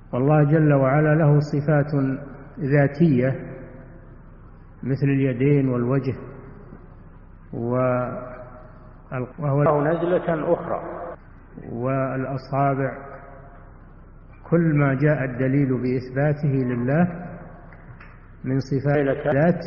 والله جل وعلا له صفات ذاتية مثل اليدين والوجه، وهو نزلة أخرى، والأصابع. كل ما جاء الدليل بإثباته لله من صفات الذات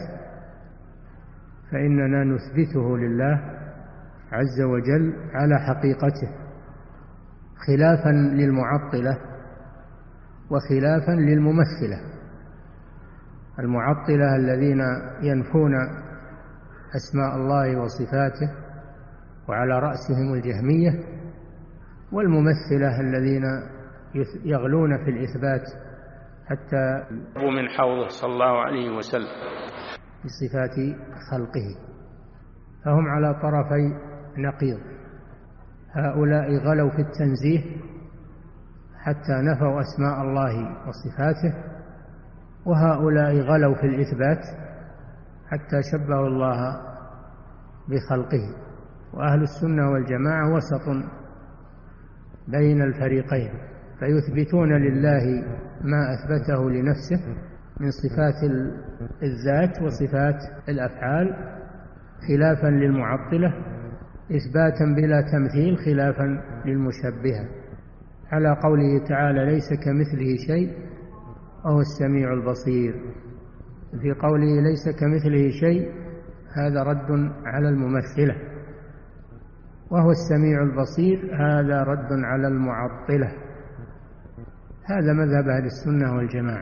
فإننا نثبته لله عز وجل على حقيقته، خلافا للمعطلة وخلافا للممثلة. المعطلة الذين ينفون أسماء الله وصفاته وعلى رأسهم الجهمية، والممثلة الذين يغلون في الإثبات حتى من حوضه صلى الله عليه وسلم بصفات خلقه، فهم على طرفي نقيض. هؤلاء غلوا في التنزيه حتى نفوا أسماء الله وصفاته، وهؤلاء غلوا في الإثبات حتى شبهوا الله بخلقه. وأهل السنة والجماعة وسط بين الفريقين، فيثبتون لله ما أثبته لنفسه من صفات الذات وصفات الأفعال خلافا للمعطلة، إثباتا بلا تمثيل خلافا للمشبهة، على قوله تعالى ليس كمثله شيء وهو السميع البصير. في قوله ليس كمثله شيء هذا رد على الممثلة، وهو السميع البصير هذا رد على المعطلة. هذا مذهب أهل السنة والجماعة.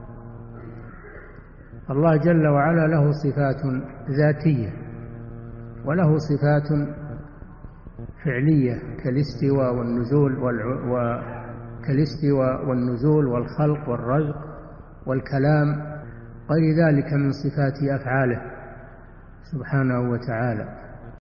الله جل وعلا له صفات ذاتية وله صفات فعلية كالاستواء والنزول والخلق والرزق والكلام، غير ذلك من صفات أفعاله سبحانه وتعالى.